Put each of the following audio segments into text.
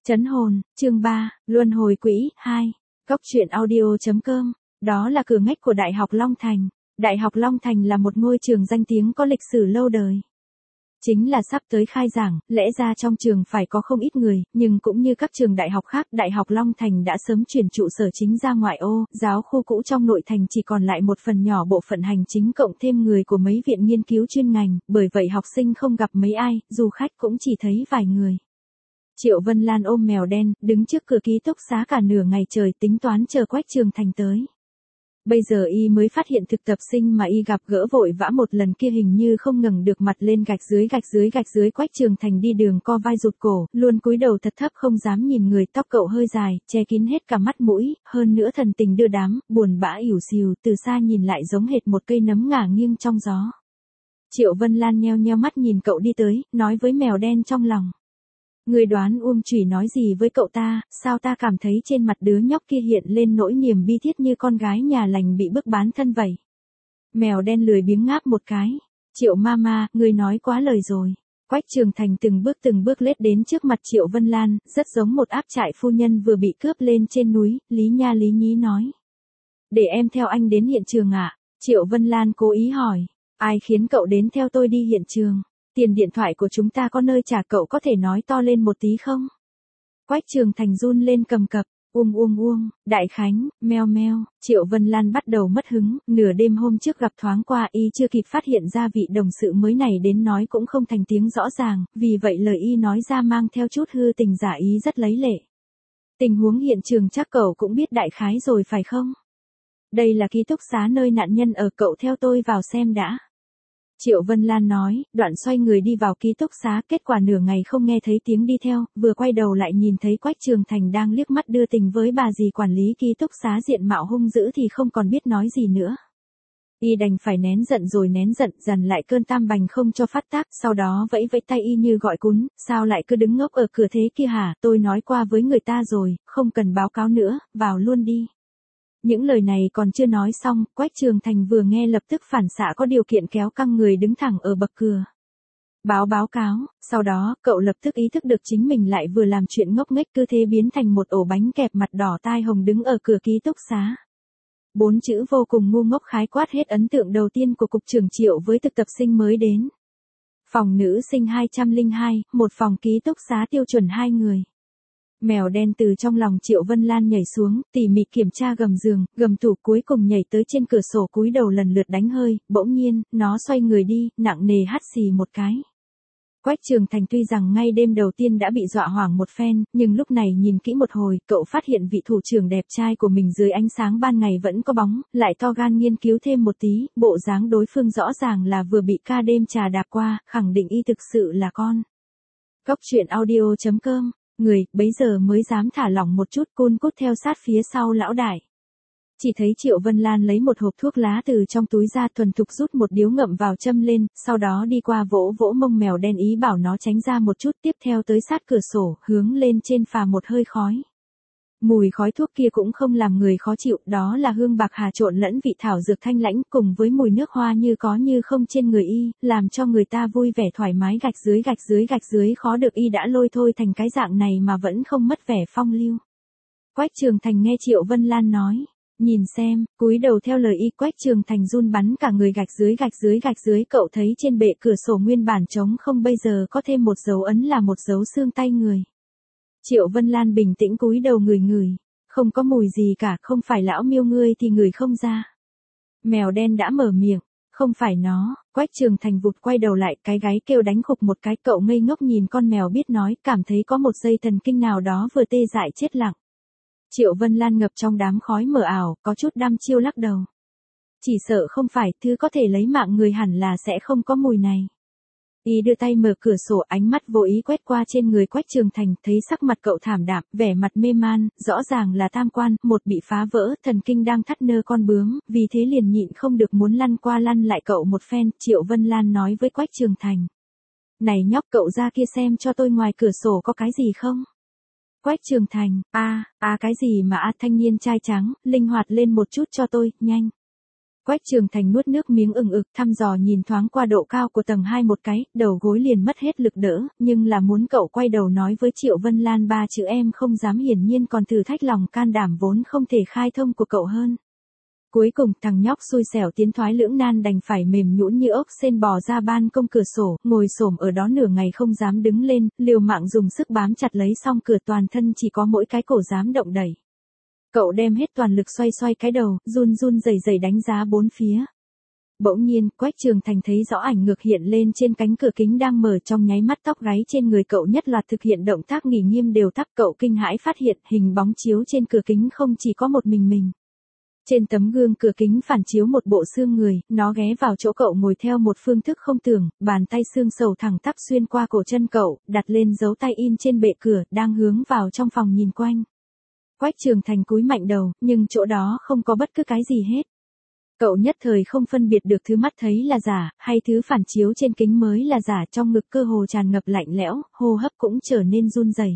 Trấn hồn, chương 3, Luân hồi quỹ, 2. Góc truyện audio.com. Đó là cửa ngách của Đại học Long Thành. Đại học Long Thành là một ngôi trường danh tiếng có lịch sử lâu đời. Chính là sắp tới khai giảng, lẽ ra trong trường phải có không ít người, nhưng cũng như các trường đại học khác, Đại học Long Thành đã sớm chuyển trụ sở chính ra ngoại ô, giáo khu cũ trong nội thành chỉ còn lại một phần nhỏ bộ phận hành chính cộng thêm người của mấy viện nghiên cứu chuyên ngành, bởi vậy học sinh không gặp mấy ai, du khách cũng chỉ thấy vài người. Triệu Vân Lan ôm mèo đen, đứng trước cửa ký túc xá cả nửa ngày trời tính toán chờ Quách Trường Thành tới. Bây giờ y mới phát hiện thực tập sinh mà y gặp gỡ vội vã một lần kia hình như không ngẩng được mặt lên gạch dưới Quách Trường Thành đi đường co vai rụt cổ, luôn cúi đầu thật thấp không dám nhìn người, tóc cậu hơi dài, che kín hết cả mắt mũi, hơn nữa thần tình đưa đám, buồn bã ỉu xìu, từ xa nhìn lại giống hệt một cây nấm ngả nghiêng trong gió. Triệu Vân Lan nheo nheo mắt nhìn cậu đi tới, nói với mèo đen trong lòng. Người đoán Chủy nói gì với cậu ta, sao ta cảm thấy trên mặt đứa nhóc kia hiện lên nỗi niềm bi thiết như con gái nhà lành bị bức bán thân vậy. Mèo đen lười biếng ngáp một cái. Triệu mama, người nói quá lời rồi. Quách Trường Thành từng bước lết đến trước mặt Triệu Vân Lan, rất giống một áp trại phu nhân vừa bị cướp lên trên núi, lý nha lý nhí nói. Để em theo anh đến hiện trường ạ? Triệu Vân Lan cố ý hỏi. Ai khiến cậu đến theo tôi đi hiện trường? Tiền điện thoại của chúng ta có nơi trả, cậu có thể nói to lên một tí không? Quách Trường Thành run lên cầm cập, Đại Khánh, meo meo, Triệu Vân Lan bắt đầu mất hứng, nửa đêm hôm trước gặp thoáng qua y chưa kịp phát hiện ra vị đồng sự mới này đến nói cũng không thành tiếng rõ ràng, vì vậy lời y nói ra mang theo chút hư tình giả ý rất lấy lệ. Tình huống hiện trường chắc cậu cũng biết đại khái rồi phải không? Đây là ký túc xá nơi nạn nhân ở, cậu theo tôi vào xem đã. Triệu Vân Lan nói, đoạn xoay người đi vào ký túc xá, kết quả nửa ngày không nghe thấy tiếng đi theo, vừa quay đầu lại nhìn thấy Quách Trường Thành đang liếc mắt đưa tình với bà dì quản lý ký túc xá diện mạo hung dữ thì không còn biết nói gì nữa. Y đành phải nén giận rồi nén giận, dằn lại cơn tam bành không cho phát tác, sau đó vẫy vẫy tay y như gọi cún, sao lại cứ đứng ngốc ở cửa thế kia hả, tôi nói qua với người ta rồi, không cần báo cáo nữa, vào luôn đi. Những lời này còn chưa nói xong, Quách Trường Thành vừa nghe lập tức phản xạ có điều kiện kéo căng người đứng thẳng ở bậc cửa. Báo cáo, sau đó, cậu lập tức ý thức được chính mình lại vừa làm chuyện ngốc nghếch cứ thế biến thành một ổ bánh kẹp mặt đỏ tai hồng đứng ở cửa ký túc xá. 4 chữ vô cùng ngu ngốc khái quát hết ấn tượng đầu tiên của cục trưởng Triệu với thực tập sinh mới đến. Phòng nữ sinh 202, một phòng ký túc xá tiêu chuẩn 2 người. Mèo đen từ trong lòng Triệu Vân Lan nhảy xuống, tỉ mỉ kiểm tra gầm giường, gầm tủ, cuối cùng nhảy tới trên cửa sổ cúi đầu lần lượt đánh hơi, bỗng nhiên, nó xoay người đi, nặng nề hắt xì một cái. Quách Trường Thành tuy rằng ngay đêm đầu tiên đã bị dọa hoảng một phen, nhưng lúc này nhìn kỹ một hồi, cậu phát hiện vị thủ trưởng đẹp trai của mình dưới ánh sáng ban ngày vẫn có bóng, lại to gan nghiên cứu thêm một tí, bộ dáng đối phương rõ ràng là vừa bị ca đêm trà đạp qua, khẳng định y thực sự là con. Góc truyện audio.com. Người, bấy giờ mới dám thả lỏng một chút, cun cút theo sát phía sau lão đại. Chỉ thấy Triệu Vân Lan lấy một hộp thuốc lá từ trong túi ra, thuần thục rút một điếu ngậm vào châm lên, sau đó đi qua vỗ vỗ mông mèo đen ý bảo nó tránh ra một chút, tiếp theo tới sát cửa sổ, hướng lên trên phà một hơi khói. Mùi khói thuốc kia cũng không làm người khó chịu, đó là hương bạc hà trộn lẫn vị thảo dược thanh lãnh cùng với mùi nước hoa như có như không trên người y, làm cho người ta vui vẻ thoải mái, gạch dưới khó được y đã lôi thôi thành cái dạng này mà vẫn không mất vẻ phong lưu. Quách Trường Thành nghe Triệu Vân Lan nói, nhìn xem, cúi đầu theo lời y, Quách Trường Thành run bắn cả người, gạch dưới, cậu thấy trên bệ cửa sổ nguyên bản trống không bây giờ có thêm một dấu ấn là một dấu xương tay người. Triệu Vân Lan bình tĩnh cúi đầu ngửi, không có mùi gì cả, không phải lão miêu ngươi thì ngửi không ra. Mèo đen đã mở miệng, không phải nó, Quách Trường Thành vụt quay đầu lại, cái gáy kêu đánh khục một cái, cậu ngây ngốc nhìn con mèo biết nói, cảm thấy có một giây thần kinh nào đó vừa tê dại chết lặng. Triệu Vân Lan ngập trong đám khói mờ ảo, có chút đăm chiêu lắc đầu. Chỉ sợ không phải, thứ có thể lấy mạng người hẳn là sẽ không có mùi này. Y đưa tay mở cửa sổ, ánh mắt vô ý quét qua trên người Quách Trường Thành, thấy sắc mặt cậu thảm đạm, vẻ mặt mê man, rõ ràng là tam quan, một bị phá vỡ, thần kinh đang thắt nơ con bướm, vì thế liền nhịn không được muốn lăn qua lăn lại cậu một phen. Triệu Vân Lan nói với Quách Trường Thành. Này nhóc, cậu ra kia xem cho tôi ngoài cửa sổ có cái gì không? Quách Trường Thành, cái gì mà thanh niên trai trắng, linh hoạt lên một chút cho tôi, nhanh. Quách Trường Thành nuốt nước miếng ừng ực, thăm dò nhìn thoáng qua độ cao của tầng 2 một cái, đầu gối liền mất hết lực đỡ, nhưng là muốn cậu quay đầu nói với Triệu Vân Lan 3 chữ em không dám, hiển nhiên còn thử thách lòng can đảm vốn không thể khai thông của cậu hơn. Cuối cùng thằng nhóc xui xẻo tiến thoái lưỡng nan đành phải mềm nhũn như ốc sên bò ra ban công cửa sổ, ngồi xổm ở đó nửa ngày không dám đứng lên, liều mạng dùng sức bám chặt lấy song cửa, toàn thân chỉ có mỗi cái cổ dám động đẩy. Cậu đem hết toàn lực xoay xoay cái đầu, run run rẩy rẩy đánh giá bốn phía. Bỗng nhiên, Quách Trường Thành thấy rõ ảnh ngược hiện lên trên cánh cửa kính đang mở, trong nháy mắt tóc gáy trên người cậu nhất loạt thực hiện động tác nghỉ nghiêm đều tắc. Cậu kinh hãi phát hiện hình bóng chiếu trên cửa kính không chỉ có một mình. Trên tấm gương cửa kính phản chiếu một bộ xương người, nó ghé vào chỗ cậu ngồi theo một phương thức không tưởng, bàn tay xương sầu thẳng tắp xuyên qua cổ chân cậu, đặt lên dấu tay in trên bệ cửa, đang hướng vào trong phòng nhìn quanh. Quách Trường Thành cúi mạnh đầu, nhưng chỗ đó không có bất cứ cái gì hết. Cậu nhất thời không phân biệt được thứ mắt thấy là giả, hay thứ phản chiếu trên kính mới là giả, trong ngực cơ hồ tràn ngập lạnh lẽo, hô hấp cũng trở nên run rẩy.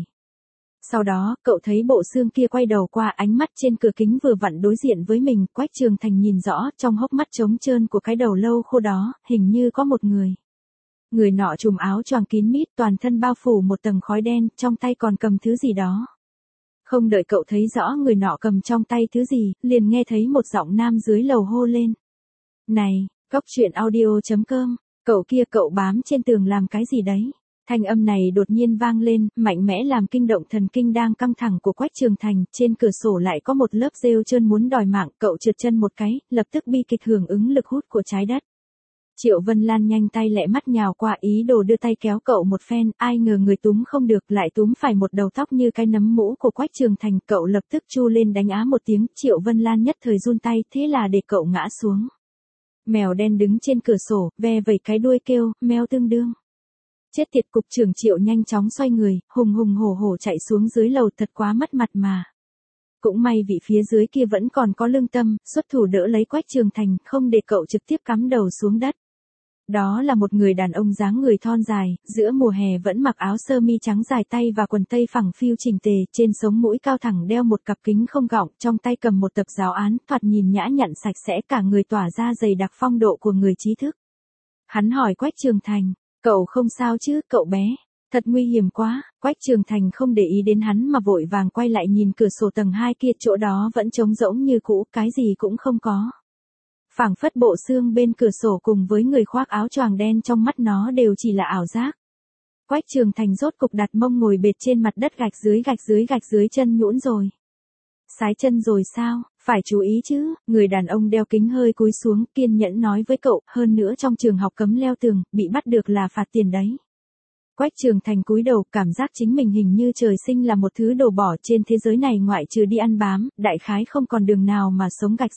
Sau đó, cậu thấy bộ xương kia quay đầu qua, ánh mắt trên cửa kính vừa vặn đối diện với mình. Quách Trường Thành nhìn rõ, trong hốc mắt trống trơn của cái đầu lâu khô đó, hình như có một người. Người nọ trùm áo choàng kín mít, toàn thân bao phủ một tầng khói đen, trong tay còn cầm thứ gì đó. Không đợi cậu thấy rõ người nọ cầm trong tay thứ gì, liền nghe thấy một giọng nam dưới lầu hô lên. Này, coctruyện.audio.com, cậu kia, cậu bám trên tường làm cái gì đấy? Thanh âm này đột nhiên vang lên, mạnh mẽ làm kinh động thần kinh đang căng thẳng của Quách Trường Thành. Trên cửa sổ lại có một lớp rêu trơn muốn đòi mạng, cậu trượt chân một cái, lập tức bi kịch hưởng ứng lực hút của trái đất. Triệu Vân Lan nhanh tay lẹ mắt nhào qua, ý đồ đưa tay kéo cậu một phen, ai ngờ người túm không được, lại túm phải một đầu tóc như cái nấm mũ của Quách Trường Thành. Cậu lập tức chu lên đánh á một tiếng, Triệu Vân Lan nhất thời run tay, thế là để cậu ngã xuống. Mèo đen đứng trên cửa sổ, ve vẩy cái đuôi kêu, meo tương đương. Chết tiệt, cục trưởng Triệu nhanh chóng xoay người, hùng hùng hổ hổ chạy xuống dưới lầu, thật quá mất mặt mà. Cũng may vị phía dưới kia vẫn còn có lương tâm, xuất thủ đỡ lấy Quách Trường Thành, không để cậu trực tiếp cắm đầu xuống đất. Đó là một người đàn ông dáng người thon dài, giữa mùa hè vẫn mặc áo sơ mi trắng dài tay và quần tây phẳng phiu chỉnh tề, trên sống mũi cao thẳng đeo một cặp kính không gọng, trong tay cầm một tập giáo án, thoạt nhìn nhã nhặn sạch sẽ, cả người tỏa ra dày đặc phong độ của người trí thức. Hắn hỏi Quách Trường Thành, cậu không sao chứ, cậu bé? Thật nguy hiểm quá. Quách Trường Thành không để ý đến hắn mà vội vàng quay lại nhìn cửa sổ tầng 2 kia, chỗ đó vẫn trống rỗng như cũ, cái gì cũng không có. Phảng phất bộ xương bên cửa sổ cùng với người khoác áo choàng đen trong mắt nó đều chỉ là ảo giác. Quách Trường Thành rốt cục đặt mông ngồi bệt trên mặt đất, gạch dưới chân nhũn rồi. Sái chân rồi sao? Phải chú ý chứ. Người đàn ông đeo kính hơi cúi xuống, kiên nhẫn nói với cậu, hơn nữa trong trường học cấm leo tường, bị bắt được là phạt tiền đấy. Quách Trường Thành cúi đầu, cảm giác chính mình hình như trời sinh là một thứ đồ bỏ, trên thế giới này ngoại trừ đi ăn bám, đại khái không còn đường nào mà sống. Gạch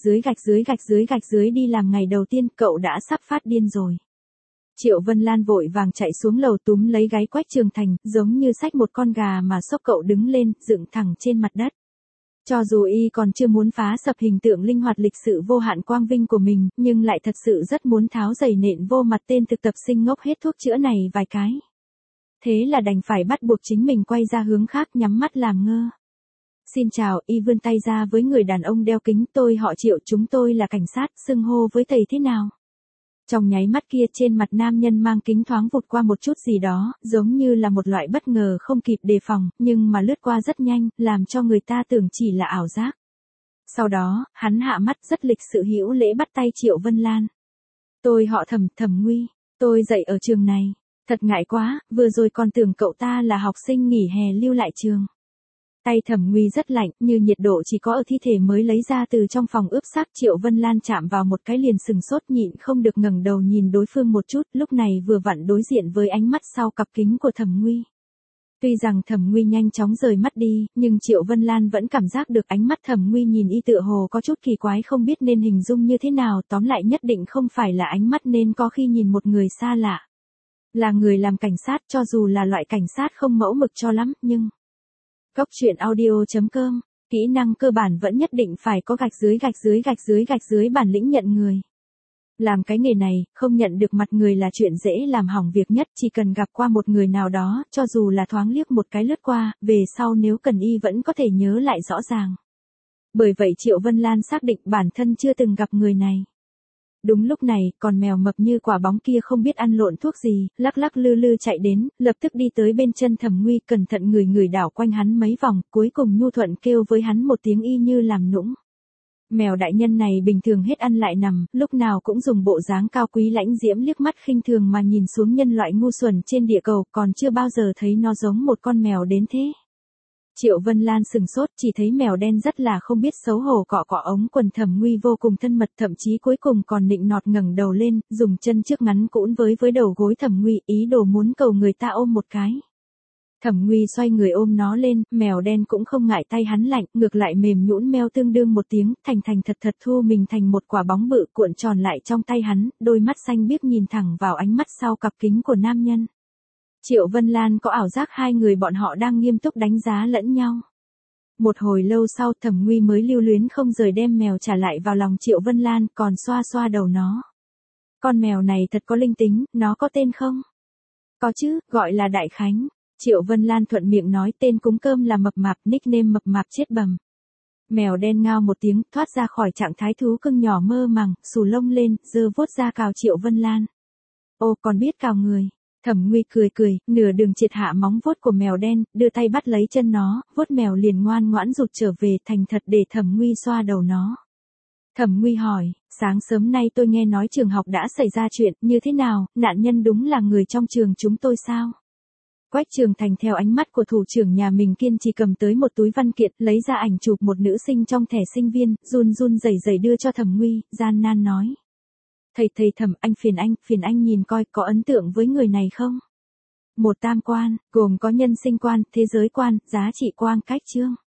dưới đi làm ngày đầu tiên, cậu đã sắp phát điên rồi. Triệu Vân Lan vội vàng chạy xuống lầu túm lấy gáy Quách Trường Thành, giống như xách một con gà mà xốc cậu đứng lên, dựng thẳng trên mặt đất. Cho dù y còn chưa muốn phá sập hình tượng linh hoạt lịch sự vô hạn quang vinh của mình, nhưng lại thật sự rất muốn tháo giày nện vô mặt tên thực tập sinh ngốc hết thuốc chữa này vài cái. Thế là đành phải bắt buộc chính mình quay ra hướng khác, nhắm mắt làm ngơ. Xin chào, y vươn tay ra với người đàn ông đeo kính, tôi họ Triệu, chúng tôi là cảnh sát, xưng hô với thầy thế nào? Trong nháy mắt kia trên mặt nam nhân mang kính thoáng vụt qua một chút gì đó, giống như là một loại bất ngờ không kịp đề phòng, nhưng mà lướt qua rất nhanh, làm cho người ta tưởng chỉ là ảo giác. Sau đó, hắn hạ mắt rất lịch sự hữu lễ bắt tay Triệu Vân Lan. Tôi họ Thẩm, Thẩm Nguy, tôi dạy ở trường này. Thật ngại quá, vừa rồi còn tưởng cậu ta là học sinh nghỉ hè lưu lại trường. Tay Thẩm Nguy rất lạnh, như nhiệt độ chỉ có ở thi thể mới lấy ra từ trong phòng ướp xác. Triệu Vân Lan chạm vào một cái liền sừng sốt, nhịn không được ngẩng đầu nhìn đối phương một chút, lúc này vừa vặn đối diện với ánh mắt sau cặp kính của Thẩm Nguy. Tuy rằng Thẩm Nguy nhanh chóng rời mắt đi, nhưng Triệu Vân Lan vẫn cảm giác được ánh mắt Thẩm Nguy nhìn y tựa hồ có chút kỳ quái, không biết nên hình dung như thế nào, tóm lại nhất định không phải là ánh mắt nên có khi nhìn một người xa lạ. Là người làm cảnh sát, cho dù là loại cảnh sát không mẫu mực cho lắm, nhưng... Coctruyện.audio.com, kỹ năng cơ bản vẫn nhất định phải có gạch dưới bản lĩnh nhận người. Làm cái nghề này, không nhận được mặt người là chuyện dễ làm hỏng việc nhất, chỉ cần gặp qua một người nào đó, cho dù là thoáng liếc một cái lướt qua, về sau nếu cần y vẫn có thể nhớ lại rõ ràng. Bởi vậy Triệu Vân Lan xác định bản thân chưa từng gặp người này. Đúng lúc này, con mèo mập như quả bóng kia không biết ăn lộn thuốc gì, lắc lắc lư lư chạy đến, lập tức đi tới bên chân Thẩm Nguy, cẩn thận người đảo quanh hắn mấy vòng, cuối cùng nhu thuận kêu với hắn một tiếng y như làm nũng. Mèo đại nhân này bình thường hết ăn lại nằm, lúc nào cũng dùng bộ dáng cao quý lãnh diễm liếc mắt khinh thường mà nhìn xuống nhân loại ngu xuẩn trên địa cầu, còn chưa bao giờ thấy nó giống một con mèo đến thế. Triệu Vân Lan sừng sốt, chỉ thấy mèo đen rất là không biết xấu hổ cọ cọ ống quần Thẩm Nguy vô cùng thân mật, thậm chí cuối cùng còn nịnh nọt ngẩng đầu lên, dùng chân trước ngắn cũn với đầu gối Thẩm Nguy, ý đồ muốn cầu người ta ôm một cái. Thẩm Nguy xoay người ôm nó lên, mèo đen cũng không ngại tay hắn lạnh, ngược lại mềm nhũn meo tương đương một tiếng, thành thật thu mình thành một quả bóng bự cuộn tròn lại trong tay hắn, đôi mắt xanh biếc nhìn thẳng vào ánh mắt sau cặp kính của nam nhân. Triệu Vân Lan có ảo giác hai người bọn họ đang nghiêm túc đánh giá lẫn nhau. Một hồi lâu sau Thẩm Nguy mới lưu luyến không rời đem mèo trả lại vào lòng Triệu Vân Lan, còn xoa xoa đầu nó. Con mèo này thật có linh tính, nó có tên không? Có chứ, gọi là Đại Khánh. Triệu Vân Lan thuận miệng nói, tên cúng cơm là Mập Mạp, nickname Mập Mạp chết bầm. Mèo đen ngao một tiếng, thoát ra khỏi trạng thái thú cưng nhỏ mơ màng, xù lông lên, giơ vuốt ra cào Triệu Vân Lan. Ô, còn biết cào người. Thẩm Nguy cười, nửa đường triệt hạ móng vuốt của mèo đen, đưa tay bắt lấy chân nó, vuốt mèo liền ngoan ngoãn rụt trở về, thành thật để Thẩm Nguy xoa đầu nó. Thẩm Nguy hỏi, sáng sớm nay tôi nghe nói trường học đã xảy ra chuyện, như thế nào, nạn nhân đúng là người trong trường chúng tôi sao? Quách Trường Thành theo ánh mắt của thủ trưởng nhà mình kiên trì cầm tới một túi văn kiện, lấy ra ảnh chụp một nữ sinh trong thẻ sinh viên, run rẩy đưa cho Thẩm Nguy, gian nan nói. Thầy Thẩm, phiền anh nhìn coi có ấn tượng với người này không? Một tam quan, gồm có nhân sinh quan, thế giới quan, giá trị quan, cách chương.